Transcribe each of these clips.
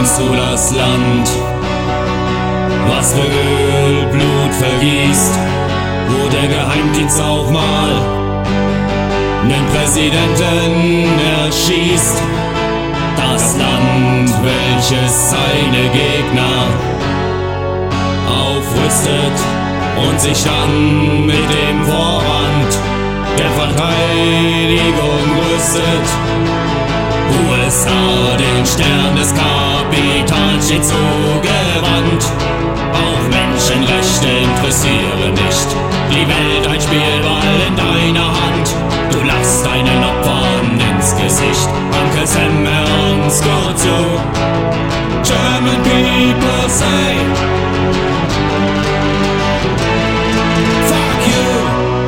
Kennst du das Land, was für Öl, Blut vergießt, wo der Geheimdienst auch mal nen Präsidenten erschießt? Das Land, welches seine Gegner aufrüstet und sich dann mit dem Vorwand der Verteidigung rüstet. USA, den Stern des Kapitals steht zugewandt. Auch Menschenrechte interessieren nicht, die Welt ein Spielball in deiner Hand. Du lachst deinen Opfern ins Gesicht, Uncle Sam ernst gut zu. German people say fuck you.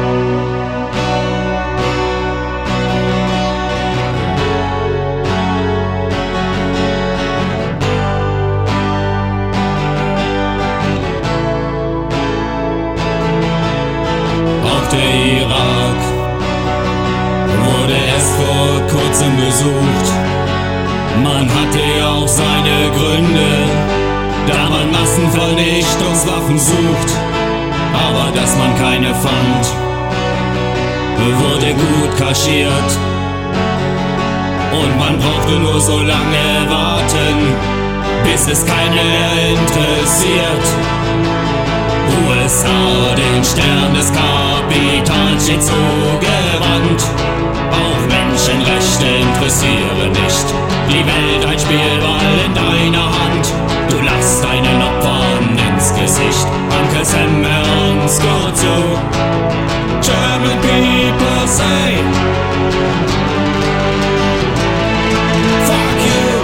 Auch der Irak wurde erst vor kurzem besucht. Man hatte ja auch seine Gründe, da man Massenvernichtungswaffen sucht. Aber dass man keine fand, wurde gut kaschiert. Und man brauchte nur so lange warten, bis es keine interessiert. USA, den Stern des Kapitals steht zugewandt. Auch Menschenrechte interessieren nicht, die Welt ein Spielball in deiner Hand. Du lachst deinen Opfern ins Gesicht, Uncle Sam ernst gut zu. German people say fuck you.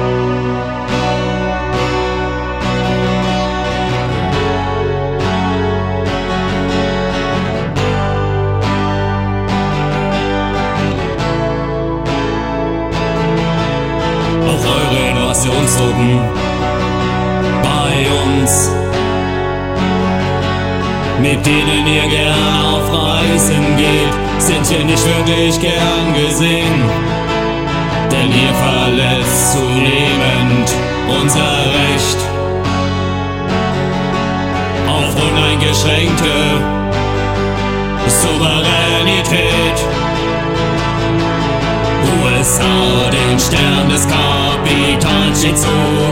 Auch eure Invasionstruppen bei uns, mit denen ihr gern auf Reisen geht, sind hier nicht wirklich gern gesehen. Denn ihr verletzt zunehmend unser Recht auf uneingeschränkte Souveränität. USA, den Stern des Kapitals steht zu